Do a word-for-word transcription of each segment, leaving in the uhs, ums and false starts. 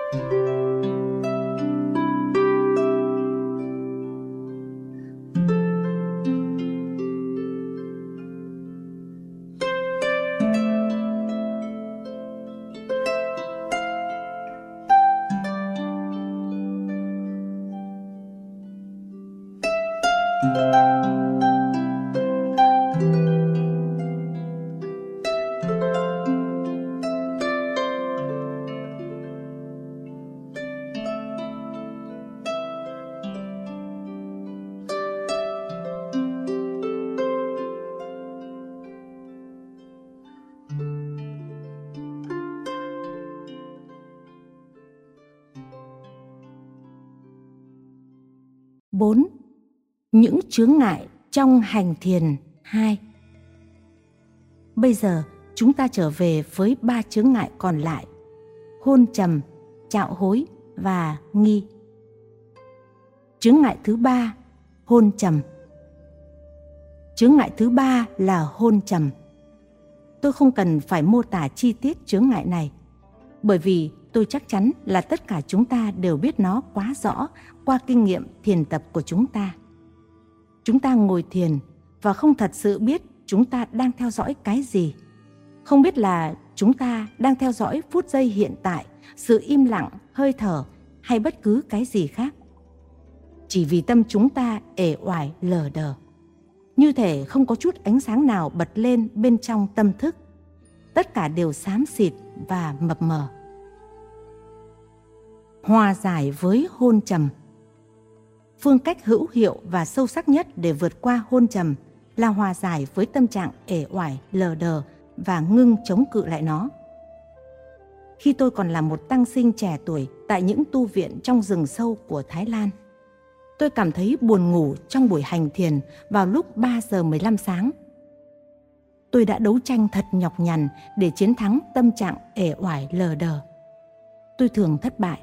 bốn. Những chướng ngại trong hành thiền hai. Bây giờ chúng ta trở về với ba chướng ngại còn lại: hôn trầm, trạo hối và nghi. Chướng ngại thứ ba, hôn trầm. Chướng ngại thứ ba là hôn trầm. Tôi không cần phải mô tả chi tiết chướng ngại này, bởi vì tôi chắc chắn là tất cả chúng ta đều biết nó quá rõ qua kinh nghiệm thiền tập của chúng ta. Chúng ta ngồi thiền và không thật sự biết chúng ta đang theo dõi cái gì. Không biết là chúng ta đang theo dõi phút giây hiện tại, sự im lặng, hơi thở hay bất cứ cái gì khác. Chỉ vì tâm chúng ta ể oải lờ đờ, như thể không có chút ánh sáng nào bật lên bên trong tâm thức. Tất cả đều xám xịt và mập mờ. Hòa giải với hôn trầm. Phương cách hữu hiệu và sâu sắc nhất để vượt qua hôn trầm là hòa giải với tâm trạng ể oải, lờ đờ và ngưng chống cự lại nó. Khi tôi còn là một tăng sinh trẻ tuổi tại những tu viện trong rừng sâu của Thái Lan, tôi cảm thấy buồn ngủ trong buổi hành thiền vào lúc ba giờ mười lăm sáng. Tôi đã đấu tranh thật nhọc nhằn để chiến thắng tâm trạng ể oải lờ đờ. Tôi thường thất bại.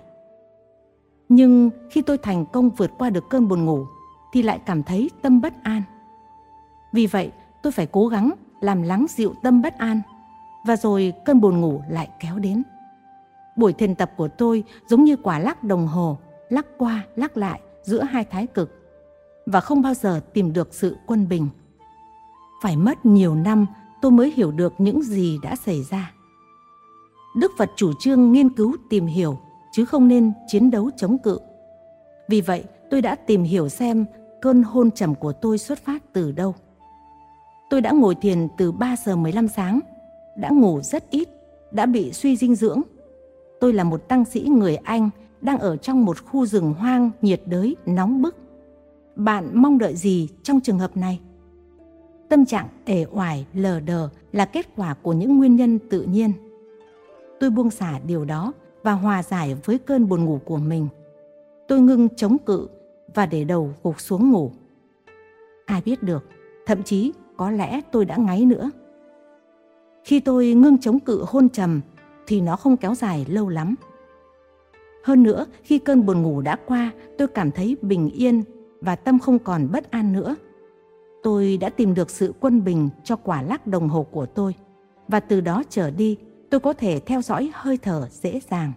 Nhưng khi tôi thành công vượt qua được cơn buồn ngủ thì lại cảm thấy tâm bất an. Vì vậy tôi phải cố gắng làm lắng dịu tâm bất an, và rồi cơn buồn ngủ lại kéo đến. Buổi thiền tập của tôi giống như quả lắc đồng hồ, lắc qua lắc lại giữa hai thái cực, và không bao giờ tìm được sự quân bình. Phải mất nhiều năm tôi mới hiểu được những gì đã xảy ra. Đức Phật chủ trương nghiên cứu tìm hiểu, chứ không nên chiến đấu chống cự. Vì vậy tôi đã tìm hiểu xem cơn hôn trầm của tôi xuất phát từ đâu. Tôi đã ngồi thiền từ ba giờ mười lăm sáng, đã ngủ rất ít, đã bị suy dinh dưỡng. Tôi là một tăng sĩ người Anh đang ở trong một khu rừng hoang nhiệt đới nóng bức. Bạn mong đợi gì trong trường hợp này? Tâm trạng ể oải lờ đờ là kết quả của những nguyên nhân tự nhiên. Tôi buông xả điều đó và hòa giải với cơn buồn ngủ của mình. Tôi ngưng chống cự và để đầu gục xuống ngủ. Ai biết được, thậm chí có lẽ tôi đã ngáy nữa. Khi tôi ngưng chống cự hôn trầm thì nó không kéo dài lâu lắm. Hơn nữa, khi cơn buồn ngủ đã qua, tôi cảm thấy bình yên và tâm không còn bất an nữa. Tôi đã tìm được sự quân bình cho quả lắc đồng hồ của tôi, và từ đó trở đi, tôi có thể theo dõi hơi thở dễ dàng.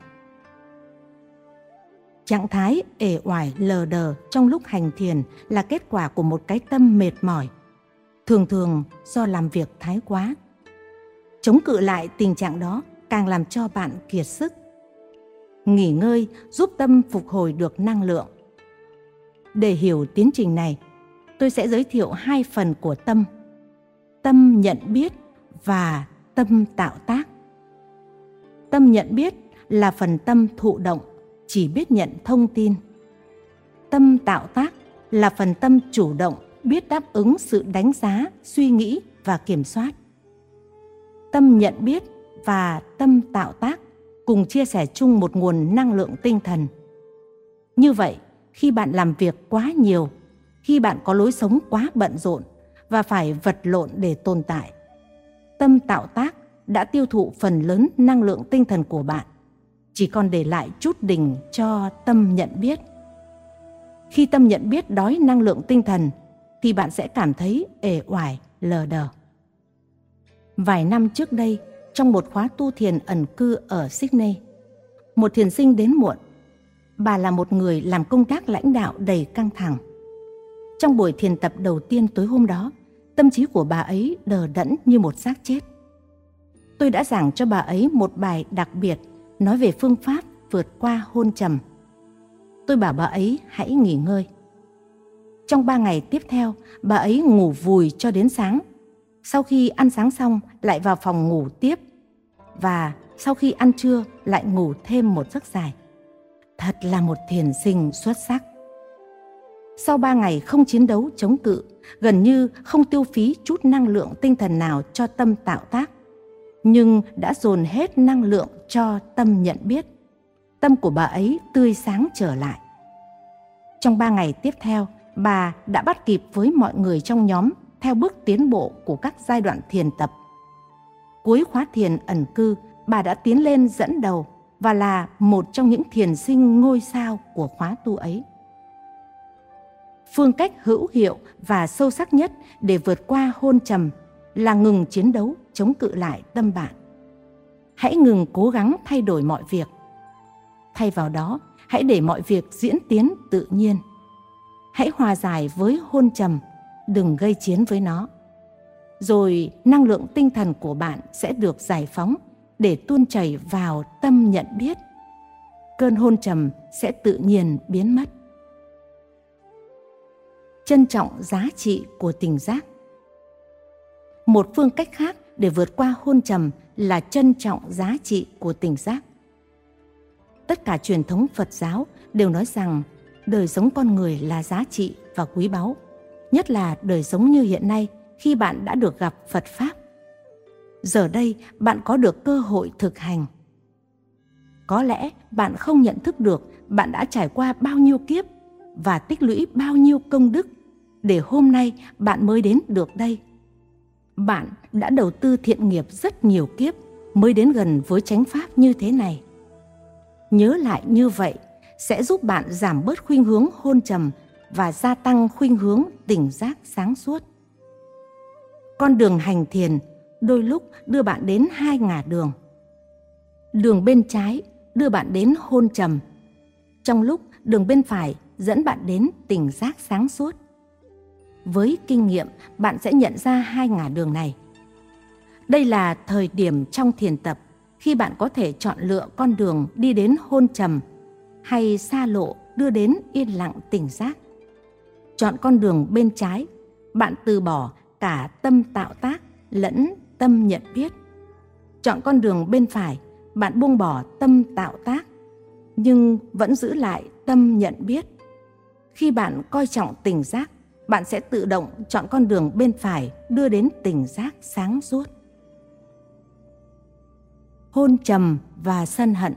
Trạng thái ể oải lờ đờ trong lúc hành thiền là kết quả của một cái tâm mệt mỏi, thường thường do làm việc thái quá. Chống cự lại tình trạng đó càng làm cho bạn kiệt sức. Nghỉ ngơi giúp tâm phục hồi được năng lượng. Để hiểu tiến trình này, tôi sẽ giới thiệu hai phần của tâm: tâm nhận biết và tâm tạo tác. Tâm nhận biết là phần tâm thụ động, chỉ biết nhận thông tin. Tâm tạo tác là phần tâm chủ động, biết đáp ứng sự đánh giá, suy nghĩ và kiểm soát. Tâm nhận biết và tâm tạo tác cùng chia sẻ chung một nguồn năng lượng tinh thần. Như vậy, khi bạn làm việc quá nhiều, khi bạn có lối sống quá bận rộn và phải vật lộn để tồn tại, tâm tạo tác đã tiêu thụ phần lớn năng lượng tinh thần của bạn, chỉ còn để lại chút đỉnh cho tâm nhận biết. Khi tâm nhận biết đói năng lượng tinh thần thì bạn sẽ cảm thấy ể oải, lờ đờ. Vài năm trước đây, trong một khóa tu thiền ẩn cư ở Sydney, Một thiền sinh đến muộn. Bà là một người làm công tác lãnh đạo đầy căng thẳng. Trong buổi thiền tập đầu tiên tối hôm đó, tâm trí của bà ấy đờ đẫn như một xác chết. Tôi đã giảng cho bà ấy một bài đặc biệt nói về phương pháp vượt qua hôn trầm. Tôi bảo bà ấy hãy nghỉ ngơi. Trong ba ngày tiếp theo, bà ấy ngủ vùi cho đến sáng. Sau khi ăn sáng xong, lại vào phòng ngủ tiếp. Và sau khi ăn trưa, lại ngủ thêm một giấc dài. Thật là một thiền sinh xuất sắc. Sau ba ngày không chiến đấu chống cự, gần như không tiêu phí chút năng lượng tinh thần nào cho tâm tạo tác, nhưng đã dồn hết năng lượng cho tâm nhận biết, tâm của bà ấy tươi sáng trở lại. Trong ba ngày tiếp theo, bà đã bắt kịp với mọi người trong nhóm theo bước tiến bộ của các giai đoạn thiền tập. Cuối khóa thiền ẩn cư, bà đã tiến lên dẫn đầu và là một trong những thiền sinh ngôi sao của khóa tu ấy. Phương cách hữu hiệu và sâu sắc nhất để vượt qua hôn trầm là ngừng chiến đấu chống cự lại tâm bạn. Hãy ngừng cố gắng thay đổi mọi việc. Thay vào đó, hãy để mọi việc diễn tiến tự nhiên. Hãy hòa giải với hôn trầm, đừng gây chiến với nó. Rồi năng lượng tinh thần của bạn sẽ được giải phóng để tuôn chảy vào tâm nhận biết. Cơn hôn trầm sẽ tự nhiên biến mất. Trân trọng giá trị của tỉnh giác. Một phương cách khác để vượt qua hôn trầm là trân trọng giá trị của tỉnh giác. Tất cả truyền thống Phật giáo đều nói rằng đời sống con người là giá trị và quý báu, nhất là đời sống như hiện nay khi bạn đã được gặp Phật Pháp. Giờ đây bạn có được cơ hội thực hành. Có lẽ bạn không nhận thức được bạn đã trải qua bao nhiêu kiếp và tích lũy bao nhiêu công đức để hôm nay bạn mới đến được đây. Bạn đã đầu tư thiện nghiệp rất nhiều kiếp mới đến gần với chánh pháp như thế này. Nhớ lại như vậy sẽ giúp bạn giảm bớt khuynh hướng hôn trầm và gia tăng khuynh hướng tỉnh giác sáng suốt. Con đường hành thiền đôi lúc đưa bạn đến hai ngả đường. Đường bên trái đưa bạn đến hôn trầm, trong lúc đường bên phải dẫn bạn đến tỉnh giác sáng suốt. Với kinh nghiệm, bạn sẽ nhận ra hai ngả đường này. Đây là thời điểm trong thiền tập khi bạn có thể chọn lựa con đường đi đến hôn trầm hay xa lộ đưa đến yên lặng tỉnh giác. Chọn con đường bên trái, bạn từ bỏ cả tâm tạo tác lẫn tâm nhận biết. Chọn con đường bên phải, bạn buông bỏ tâm tạo tác nhưng vẫn giữ lại tâm nhận biết. Khi bạn coi trọng tỉnh giác, bạn sẽ tự động chọn con đường bên phải đưa đến tỉnh giác sáng suốt. Hôn trầm và sân hận.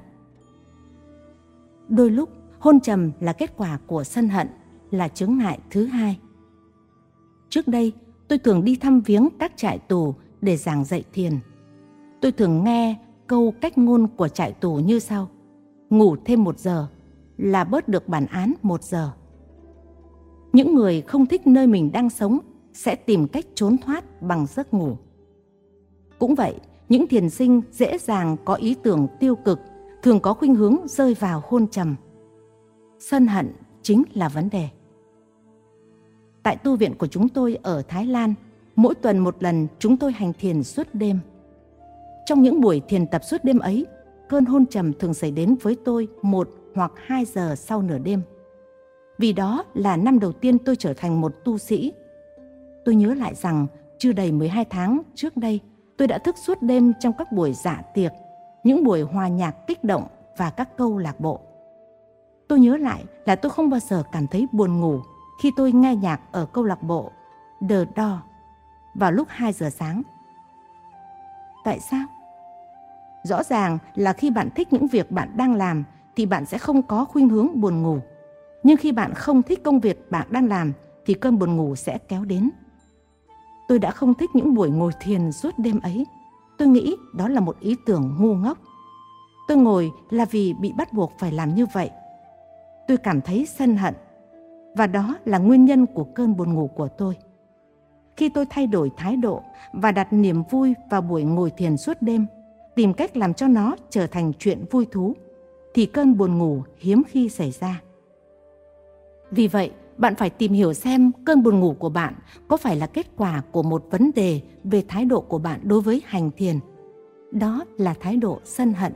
Đôi lúc, hôn trầm là kết quả của sân hận, là chướng ngại thứ hai. Trước đây, tôi thường đi thăm viếng các trại tù để giảng dạy thiền. Tôi thường nghe câu cách ngôn của trại tù như sau: ngủ thêm một giờ là bớt được bản án một giờ. Những người không thích nơi mình đang sống sẽ tìm cách trốn thoát bằng giấc ngủ. Cũng vậy, những thiền sinh dễ dàng có ý tưởng tiêu cực thường có khuynh hướng rơi vào hôn trầm. Sân hận chính là vấn đề. Tại tu viện của chúng tôi ở Thái Lan, mỗi tuần một lần chúng tôi hành thiền suốt đêm. Trong những buổi thiền tập suốt đêm ấy, cơn hôn trầm thường xảy đến với tôi một hoặc hai giờ sau nửa đêm. Vì đó là năm đầu tiên tôi trở thành một tu sĩ. Tôi nhớ lại rằng chưa đầy mười hai tháng trước đây, tôi đã thức suốt đêm trong các buổi dạ tiệc, những buổi hòa nhạc kích động và các câu lạc bộ. Tôi nhớ lại là tôi không bao giờ cảm thấy buồn ngủ khi tôi nghe nhạc ở câu lạc bộ The Door vào lúc hai giờ sáng. Tại sao? Rõ ràng là khi bạn thích những việc bạn đang làm thì bạn sẽ không có khuynh hướng buồn ngủ. Nhưng khi bạn không thích công việc bạn đang làm thì cơn buồn ngủ sẽ kéo đến. Tôi đã không thích những buổi ngồi thiền suốt đêm ấy. Tôi nghĩ đó là một ý tưởng ngu ngốc. Tôi ngồi là vì bị bắt buộc phải làm như vậy. Tôi cảm thấy sân hận, và đó là nguyên nhân của cơn buồn ngủ của tôi. Khi tôi thay đổi thái độ và đặt niềm vui vào buổi ngồi thiền suốt đêm, tìm cách làm cho nó trở thành chuyện vui thú, thì cơn buồn ngủ hiếm khi xảy ra. Vì vậy, bạn phải tìm hiểu xem cơn buồn ngủ của bạn có phải là kết quả của một vấn đề về thái độ của bạn đối với hành thiền. Đó là thái độ sân hận.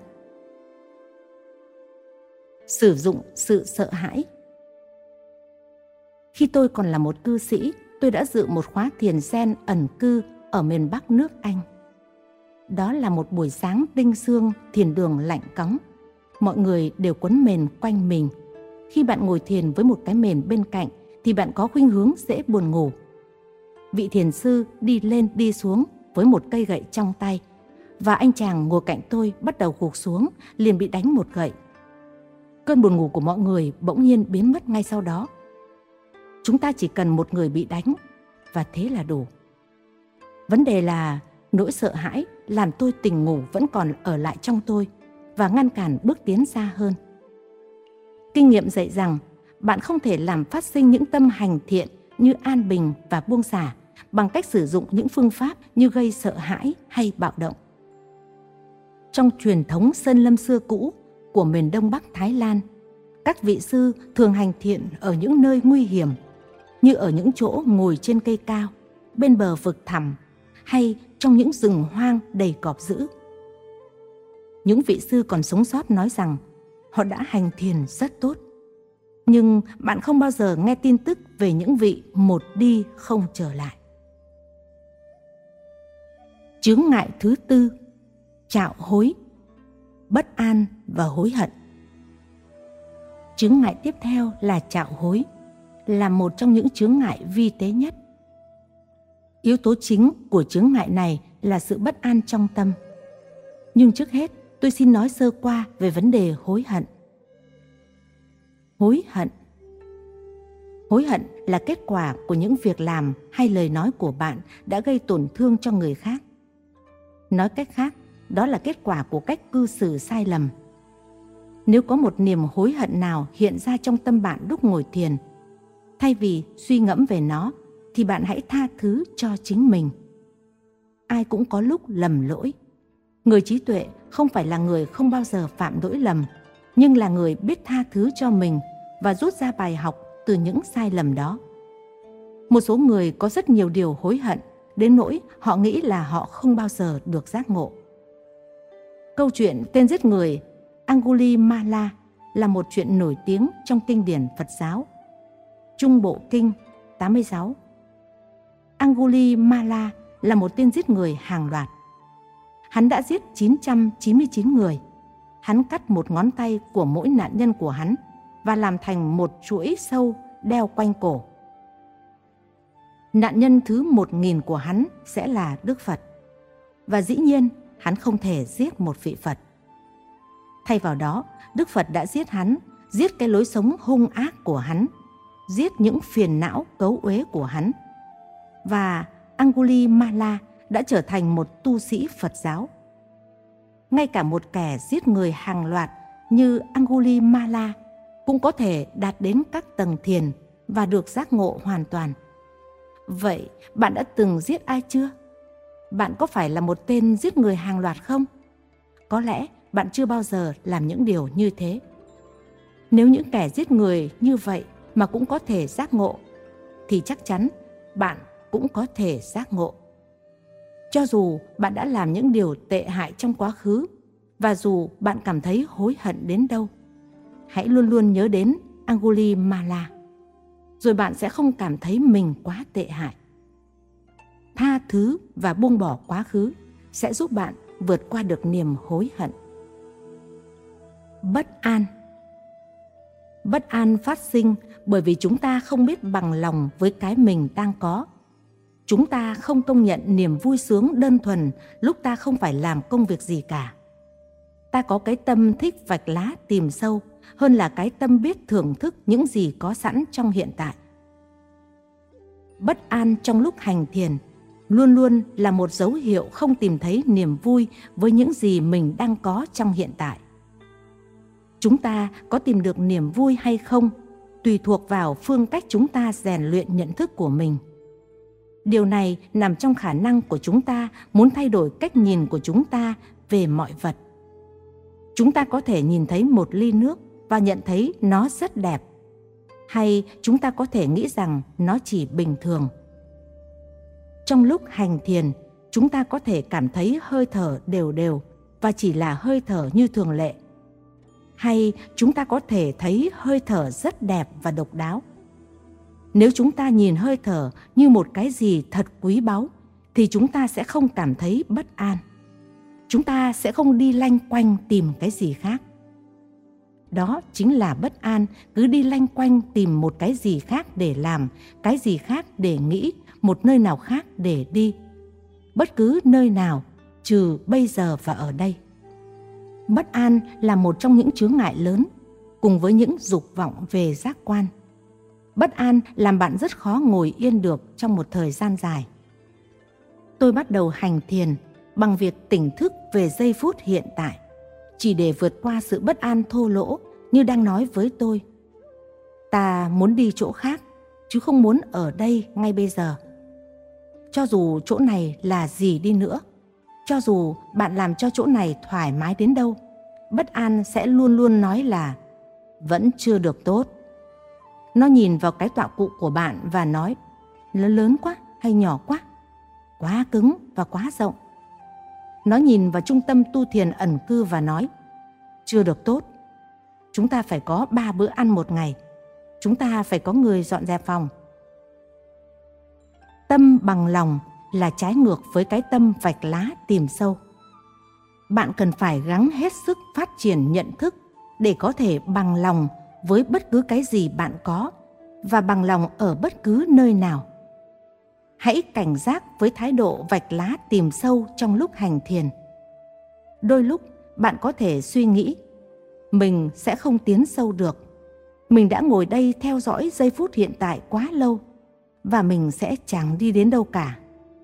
Sử dụng sự sợ hãi. Khi tôi còn là một cư sĩ, tôi đã dự một khóa thiền Zen ẩn cư ở miền Bắc nước Anh. Đó là một buổi sáng tinh sương, thiền đường lạnh cóng. Mọi người đều quấn mền quanh mình. Khi bạn ngồi thiền với một cái mền bên cạnh thì bạn có khuynh hướng dễ buồn ngủ. Vị thiền sư đi lên đi xuống với một cây gậy trong tay, và anh chàng ngồi cạnh tôi bắt đầu gục xuống, liền bị đánh một gậy. Cơn buồn ngủ của mọi người bỗng nhiên biến mất ngay sau đó. Chúng ta chỉ cần một người bị đánh, và thế là đủ. Vấn đề là nỗi sợ hãi làm tôi tỉnh ngủ vẫn còn ở lại trong tôi và ngăn cản bước tiến xa hơn. Kinh nghiệm dạy rằng bạn không thể làm phát sinh những tâm hành thiện như an bình và buông xả bằng cách sử dụng những phương pháp như gây sợ hãi hay bạo động. Trong truyền thống sơn lâm xưa cũ của miền Đông Bắc Thái Lan, các vị sư thường hành thiện ở những nơi nguy hiểm, như ở những chỗ ngồi trên cây cao, bên bờ vực thẳm, hay trong những rừng hoang đầy cọp dữ. Những vị sư còn sống sót nói rằng họ đã hành thiền rất tốt. Nhưng bạn không bao giờ nghe tin tức về những vị một đi không trở lại. Chướng ngại thứ tư, trạo hối, bất an và hối hận. Chướng ngại tiếp theo là trạo hối, là một trong những chướng ngại vi tế nhất. Yếu tố chính của chướng ngại này là sự bất an trong tâm. Nhưng trước hết, tôi xin nói sơ qua về vấn đề hối hận. Hối hận. Hối hận là kết quả của những việc làm hay lời nói của bạn đã gây tổn thương cho người khác. Nói cách khác, đó là kết quả của cách cư xử sai lầm. Nếu có một niềm hối hận nào hiện ra trong tâm bạn lúc ngồi thiền, thay vì suy ngẫm về nó, thì bạn hãy tha thứ cho chính mình. Ai cũng có lúc lầm lỗi. Người trí tuệ không phải là người không bao giờ phạm lỗi lầm, nhưng là người biết tha thứ cho mình và rút ra bài học từ những sai lầm đó. Một số người có rất nhiều điều hối hận, đến nỗi họ nghĩ là họ không bao giờ được giác ngộ. Câu chuyện tên giết người Angulimala là một chuyện nổi tiếng trong kinh điển Phật giáo. Trung Bộ Kinh tám mươi sáu. Angulimala là một tên giết người hàng loạt. Hắn đã giết chín trăm chín mươi chín người. Hắn cắt một ngón tay của mỗi nạn nhân của hắn và làm thành một chuỗi sâu đeo quanh cổ. Nạn nhân thứ một nghìn của hắn sẽ là Đức Phật. Và dĩ nhiên, hắn không thể giết một vị Phật. Thay vào đó, Đức Phật đã giết hắn, giết cái lối sống hung ác của hắn, giết những phiền não cấu uế của hắn. Và Angulimala đã trở thành một tu sĩ Phật giáo. Ngay cả một kẻ giết người hàng loạt như Angulimala cũng có thể đạt đến các tầng thiền và được giác ngộ hoàn toàn. Vậy bạn đã từng giết ai chưa? Bạn có phải là một tên giết người hàng loạt không? Có lẽ bạn chưa bao giờ làm những điều như thế. Nếu những kẻ giết người như vậy mà cũng có thể giác ngộ, thì chắc chắn bạn cũng có thể giác ngộ. Cho dù bạn đã làm những điều tệ hại trong quá khứ, và dù bạn cảm thấy hối hận đến đâu, hãy luôn luôn nhớ đến Angulimala, rồi bạn sẽ không cảm thấy mình quá tệ hại. Tha thứ và buông bỏ quá khứ sẽ giúp bạn vượt qua được niềm hối hận. Bất an. Bất an phát sinh bởi vì chúng ta không biết bằng lòng với cái mình đang có. Chúng ta không công nhận niềm vui sướng đơn thuần lúc ta không phải làm công việc gì cả. Ta có cái tâm thích vạch lá tìm sâu hơn là cái tâm biết thưởng thức những gì có sẵn trong hiện tại. Bất an trong lúc hành thiền luôn luôn là một dấu hiệu không tìm thấy niềm vui với những gì mình đang có trong hiện tại. Chúng ta có tìm được niềm vui hay không tùy thuộc vào phương cách chúng ta rèn luyện nhận thức của mình. Điều này nằm trong khả năng của chúng ta muốn thay đổi cách nhìn của chúng ta về mọi vật. Chúng ta có thể nhìn thấy một ly nước và nhận thấy nó rất đẹp, hay chúng ta có thể nghĩ rằng nó chỉ bình thường. Trong lúc hành thiền, chúng ta có thể cảm thấy hơi thở đều đều và chỉ là hơi thở như thường lệ. Hay chúng ta có thể thấy hơi thở rất đẹp và độc đáo. Nếu chúng ta nhìn hơi thở như một cái gì thật quý báu, thì chúng ta sẽ không cảm thấy bất an. Chúng ta sẽ không đi lanh quanh tìm cái gì khác. Đó chính là bất an, cứ đi lanh quanh tìm một cái gì khác để làm, cái gì khác để nghĩ, một nơi nào khác để đi. Bất cứ nơi nào, trừ bây giờ và ở đây. Bất an là một trong những chướng ngại lớn, cùng với những dục vọng về giác quan. Bất an làm bạn rất khó ngồi yên được trong một thời gian dài. Tôi bắt đầu hành thiền bằng việc tỉnh thức về giây phút hiện tại, chỉ để vượt qua sự bất an thô lỗ như đang nói với tôi: ta muốn đi chỗ khác, chứ không muốn ở đây ngay bây giờ. Cho dù chỗ này là gì đi nữa, cho dù bạn làm cho chỗ này thoải mái đến đâu, bất an sẽ luôn luôn nói là vẫn chưa được tốt. Nó nhìn vào cái tọa cụ của bạn và nói: lớn lớn quá hay nhỏ quá, quá cứng và quá rộng. Nó nhìn vào trung tâm tu thiền ẩn cư và nói: chưa được tốt. Chúng ta phải có ba bữa ăn một ngày. Chúng ta phải có người dọn dẹp phòng. Tâm bằng lòng là trái ngược với cái tâm vạch lá tìm sâu. Bạn cần phải gắng hết sức phát triển nhận thức để có thể bằng lòng với bất cứ cái gì bạn có và bằng lòng ở bất cứ nơi nào. Hãy cảnh giác với thái độ vạch lá tìm sâu trong lúc hành thiền. Đôi lúc bạn có thể suy nghĩ: mình sẽ không tiến sâu được. Mình đã ngồi đây theo dõi giây phút hiện tại quá lâu và mình sẽ chẳng đi đến đâu cả.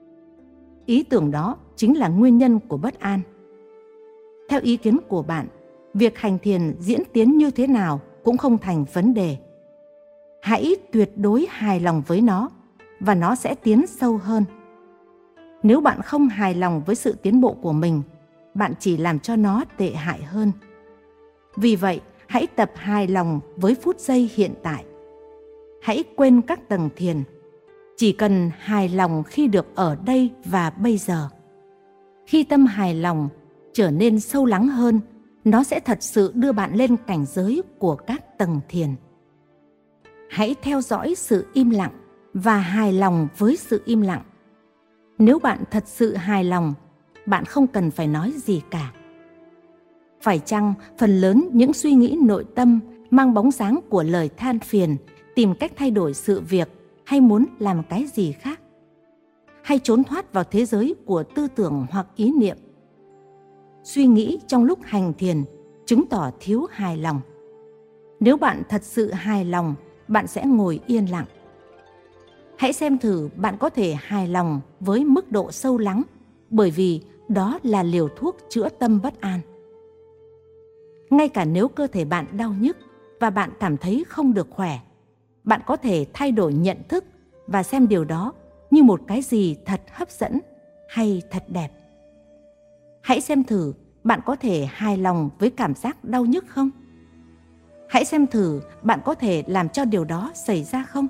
Ý tưởng đó chính là nguyên nhân của bất an. Theo ý kiến của bạn, việc hành thiền diễn tiến như thế nào cũng không thành vấn đề. Hãy tuyệt đối hài lòng với nó và nó sẽ tiến sâu hơn. Nếu bạn không hài lòng với sự tiến bộ của mình, bạn chỉ làm cho nó tệ hại hơn. Vì vậy, hãy tập hài lòng với phút giây hiện tại. Hãy quên các tầng thiền. Chỉ cần hài lòng khi được ở đây và bây giờ. Khi tâm hài lòng trở nên sâu lắng hơn, nó sẽ thật sự đưa bạn lên cảnh giới của các tầng thiền. Hãy theo dõi sự im lặng và hài lòng với sự im lặng. Nếu bạn thật sự hài lòng, bạn không cần phải nói gì cả. Phải chăng phần lớn những suy nghĩ nội tâm mang bóng dáng của lời than phiền, tìm cách thay đổi sự việc hay muốn làm cái gì khác? Hay trốn thoát vào thế giới của tư tưởng hoặc ý niệm? Suy nghĩ trong lúc hành thiền chứng tỏ thiếu hài lòng. Nếu bạn thật sự hài lòng, bạn sẽ ngồi yên lặng. Hãy xem thử bạn có thể hài lòng với mức độ sâu lắng, bởi vì đó là liều thuốc chữa tâm bất an. Ngay cả nếu cơ thể bạn đau nhức và bạn cảm thấy không được khỏe, bạn có thể thay đổi nhận thức và xem điều đó như một cái gì thật hấp dẫn hay thật đẹp. Hãy xem thử bạn có thể hài lòng với cảm giác đau nhức không? Hãy xem thử bạn có thể làm cho điều đó xảy ra không?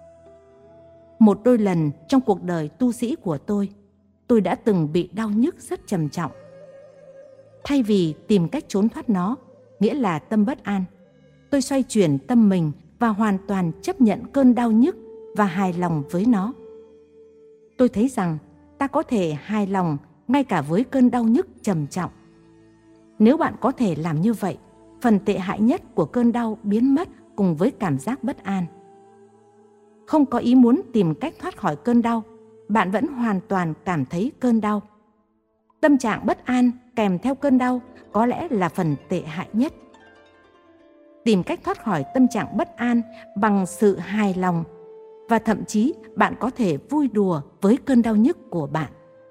Một đôi lần trong cuộc đời tu sĩ của tôi, tôi đã từng bị đau nhức rất trầm trọng. Thay vì tìm cách trốn thoát nó, nghĩa là tâm bất an, tôi xoay chuyển tâm mình và hoàn toàn chấp nhận cơn đau nhức và hài lòng với nó. Tôi thấy rằng ta có thể hài lòng ngay cả với cơn đau nhức trầm trọng. Nếu bạn có thể làm như vậy, phần tệ hại nhất của cơn đau biến mất cùng với cảm giác bất an. Không có ý muốn tìm cách thoát khỏi cơn đau, bạn vẫn hoàn toàn cảm thấy cơn đau. Tâm trạng bất an kèm theo cơn đau có lẽ là phần tệ hại nhất. Tìm cách thoát khỏi tâm trạng bất an bằng sự hài lòng, và thậm chí bạn có thể vui đùa với cơn đau nhức của bạn.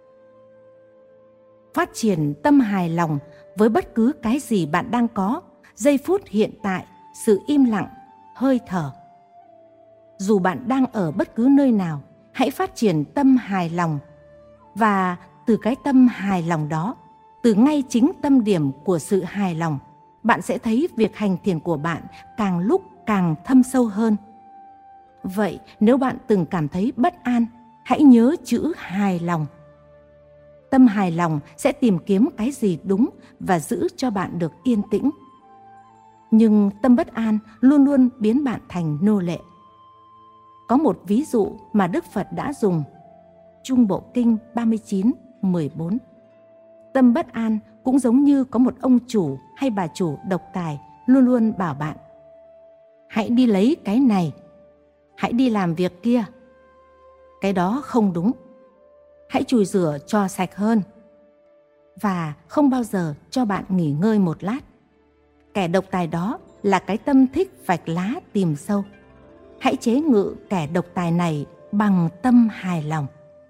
Phát triển tâm hài lòng với bất cứ cái gì bạn đang có, giây phút hiện tại, sự im lặng, hơi thở. Dù bạn đang ở bất cứ nơi nào, hãy phát triển tâm hài lòng. Và từ cái tâm hài lòng đó, Từ ngay chính tâm điểm của sự hài lòng, bạn sẽ thấy việc hành thiền của bạn càng lúc càng thâm sâu hơn. Vậy nếu bạn từng cảm thấy bất an, hãy nhớ chữ hài lòng. Tâm hài lòng sẽ tìm kiếm cái gì đúng và giữ cho bạn được yên tĩnh. Nhưng tâm bất an luôn luôn biến bạn thành nô lệ. Có một ví dụ mà Đức Phật đã dùng, Trung Bộ Kinh ba mươi chín, mười bốn. Tâm bất an cũng giống như có một ông chủ hay bà chủ độc tài luôn luôn bảo bạn: hãy đi lấy cái này, hãy đi làm việc kia, cái đó không đúng, hãy chùi rửa cho sạch hơn, và không bao giờ cho bạn nghỉ ngơi một lát. Kẻ độc tài đó là cái tâm thích vạch lá tìm sâu. Hãy chế ngự kẻ độc tài này bằng tâm hài lòng.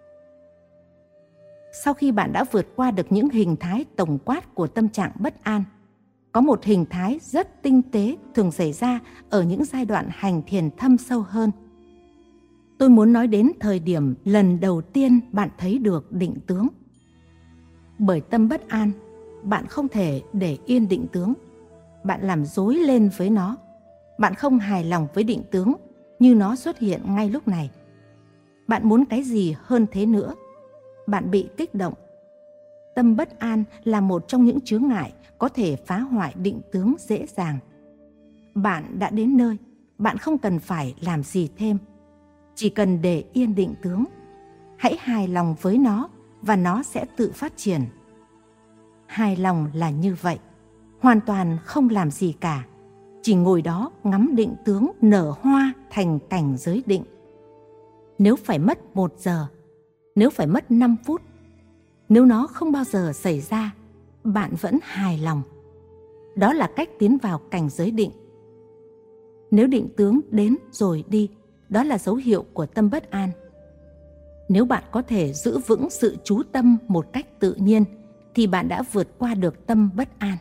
Sau khi bạn đã vượt qua được những hình thái tổng quát của tâm trạng bất an, có một hình thái rất tinh tế thường xảy ra ở những giai đoạn hành thiền thâm sâu hơn. Tôi muốn nói đến thời điểm lần đầu tiên bạn thấy được định tướng. Bởi tâm bất an, bạn không thể để yên định tướng. Bạn làm rối lên với nó. Bạn không hài lòng với định tướng như nó xuất hiện ngay lúc này. Bạn muốn cái gì hơn thế nữa? Bạn bị kích động. Tâm bất an là một trong những chướng ngại có thể phá hoại định tướng dễ dàng. Bạn đã đến nơi, bạn không cần phải làm gì thêm. Chỉ cần để yên định tướng. Hãy hài lòng với nó và nó sẽ tự phát triển. Hài lòng là như vậy, hoàn toàn không làm gì cả. Chỉ ngồi đó ngắm định tướng nở hoa thành cảnh giới định. Nếu phải mất một giờ, nếu phải mất năm phút, nếu nó không bao giờ xảy ra, bạn vẫn hài lòng. Đó là cách tiến vào cảnh giới định. Nếu định tướng đến rồi đi, đó là dấu hiệu của tâm bất an. Nếu bạn có thể giữ vững sự chú tâm một cách tự nhiên, thì bạn đã vượt qua được tâm bất an.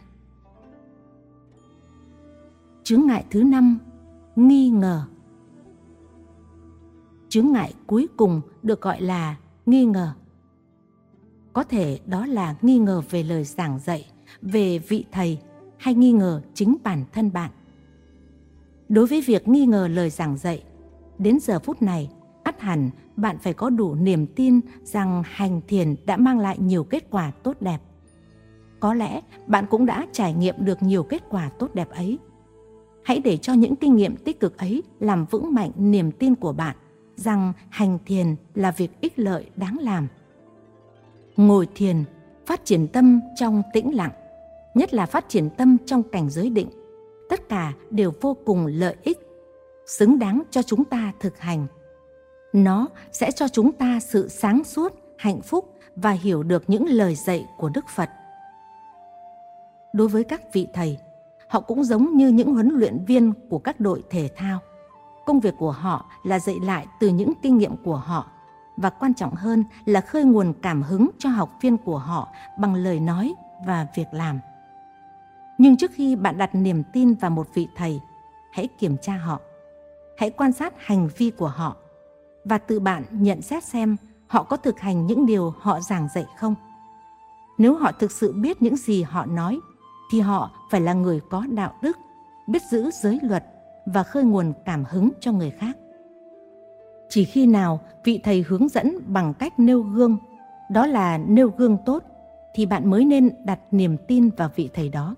Chướng ngại thứ năm, nghi ngờ. Chướng ngại cuối cùng được gọi là nghi ngờ. Có thể đó là nghi ngờ về lời giảng dạy, về vị thầy, hay nghi ngờ chính bản thân bạn. Đối với việc nghi ngờ lời giảng dạy, đến giờ phút này, ắt hẳn bạn phải có đủ niềm tin rằng hành thiền đã mang lại nhiều kết quả tốt đẹp. Có lẽ bạn cũng đã trải nghiệm được nhiều kết quả tốt đẹp ấy. Hãy để cho những kinh nghiệm tích cực ấy làm vững mạnh niềm tin của bạn rằng hành thiền là việc ích lợi đáng làm. Ngồi thiền, phát triển tâm trong tĩnh lặng, nhất là phát triển tâm trong cảnh giới định, tất cả đều vô cùng lợi ích, xứng đáng cho chúng ta thực hành. Nó sẽ cho chúng ta sự sáng suốt, hạnh phúc và hiểu được những lời dạy của Đức Phật. Đối với các vị thầy, họ cũng giống như những huấn luyện viên của các đội thể thao. Công việc của họ là dạy lại từ những kinh nghiệm của họ, và quan trọng hơn là khơi nguồn cảm hứng cho học viên của họ bằng lời nói và việc làm. Nhưng trước khi bạn đặt niềm tin vào một vị thầy, hãy kiểm tra họ. Hãy quan sát hành vi của họ và tự bạn nhận xét xem họ có thực hành những điều họ giảng dạy không. Nếu họ thực sự biết những gì họ nói, thì họ phải là người có đạo đức, biết giữ giới luật và khơi nguồn cảm hứng cho người khác. Chỉ khi nào vị thầy hướng dẫn bằng cách nêu gương, đó là nêu gương tốt, thì bạn mới nên đặt niềm tin vào vị thầy đó.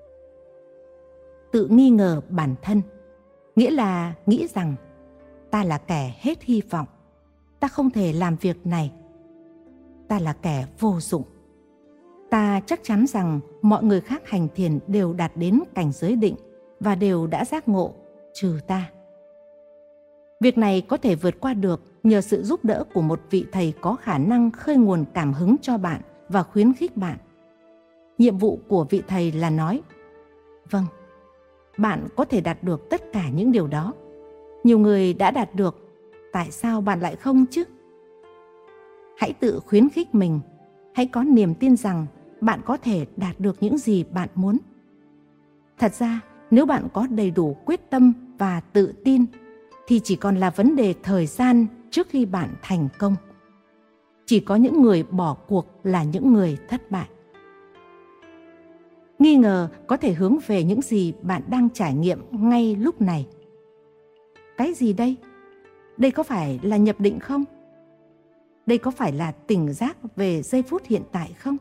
Tự nghi ngờ bản thân, nghĩa là nghĩ rằng ta là kẻ hết hy vọng, ta không thể làm việc này, ta là kẻ vô dụng. Ta chắc chắn rằng mọi người khác hành thiền đều đạt đến cảnh giới định và đều đã giác ngộ, trừ ta. Việc này có thể vượt qua được nhờ sự giúp đỡ của một vị thầy có khả năng khơi nguồn cảm hứng cho bạn và khuyến khích bạn. Nhiệm vụ của vị thầy là nói: vâng, bạn có thể đạt được tất cả những điều đó. Nhiều người đã đạt được, tại sao bạn lại không chứ? Hãy tự khuyến khích mình, hãy có niềm tin rằng bạn có thể đạt được những gì bạn muốn. Thật ra, nếu bạn có đầy đủ quyết tâm và tự tin, thì chỉ còn là vấn đề thời gian trước khi bạn thành công. Chỉ có những người bỏ cuộc là những người thất bại. Nghi ngờ có thể hướng về những gì bạn đang trải nghiệm ngay lúc này. Cái gì đây? Đây có phải là nhập định không? Đây có phải là tỉnh giác về giây phút hiện tại không?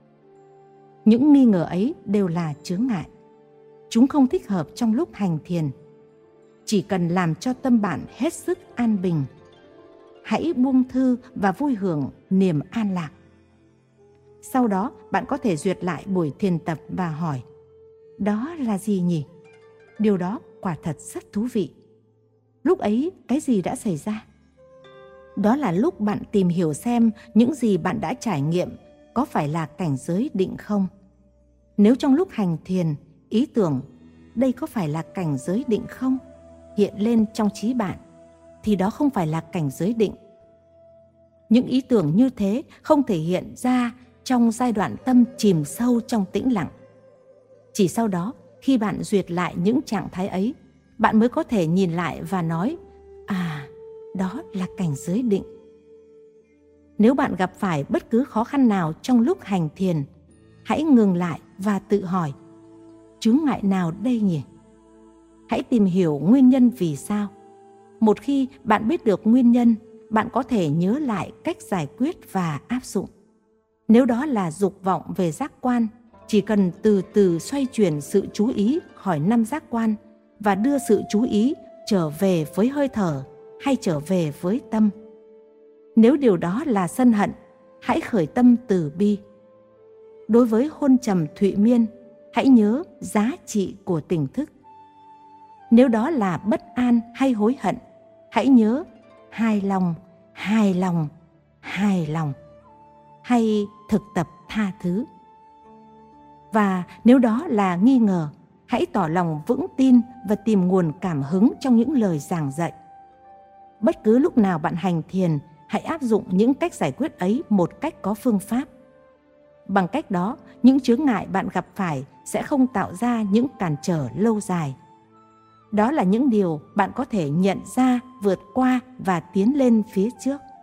Những nghi ngờ ấy đều là chướng ngại. Chúng không thích hợp trong lúc hành thiền. Chỉ cần làm cho tâm bạn hết sức an bình. Hãy buông thư và vui hưởng niềm an lạc. Sau đó bạn có thể duyệt lại buổi thiền tập và hỏi: đó là gì nhỉ? Điều đó quả thật rất thú vị. Lúc ấy cái gì đã xảy ra? Đó là lúc bạn tìm hiểu xem những gì bạn đã trải nghiệm có phải là cảnh giới định không. Nếu trong lúc hành thiền, ý tưởng đây có phải là cảnh giới định không hiện lên trong trí bạn, thì đó không phải là cảnh giới định. Những ý tưởng như thế không thể hiện ra trong giai đoạn tâm chìm sâu trong tĩnh lặng. Chỉ sau đó, khi bạn duyệt lại những trạng thái ấy, bạn mới có thể nhìn lại và nói: à, đó là cảnh giới định. Nếu bạn gặp phải bất cứ khó khăn nào trong lúc hành thiền, hãy ngừng lại và tự hỏi: chướng ngại nào đây nhỉ? Hãy tìm hiểu nguyên nhân vì sao. Một khi bạn biết được nguyên nhân, bạn có thể nhớ lại cách giải quyết và áp dụng. Nếu đó là dục vọng về giác quan, chỉ cần từ từ xoay chuyển sự chú ý khỏi năm giác quan và đưa sự chú ý trở về với hơi thở hay trở về với tâm. Nếu điều đó là sân hận, hãy khởi tâm từ bi. Đối với hôn trầm thụy miên, hãy nhớ giá trị của tỉnh thức. Nếu đó là bất an hay hối hận, hãy nhớ hài lòng, hài lòng, hài lòng. Hay thực tập tha thứ. Và nếu đó là nghi ngờ, hãy tỏ lòng vững tin và tìm nguồn cảm hứng trong những lời giảng dạy. Bất cứ lúc nào bạn hành thiền, hãy áp dụng những cách giải quyết ấy một cách có phương pháp. Bằng cách đó, những chướng ngại bạn gặp phải sẽ không tạo ra những cản trở lâu dài. Đó là những điều bạn có thể nhận ra, vượt qua và tiến lên phía trước.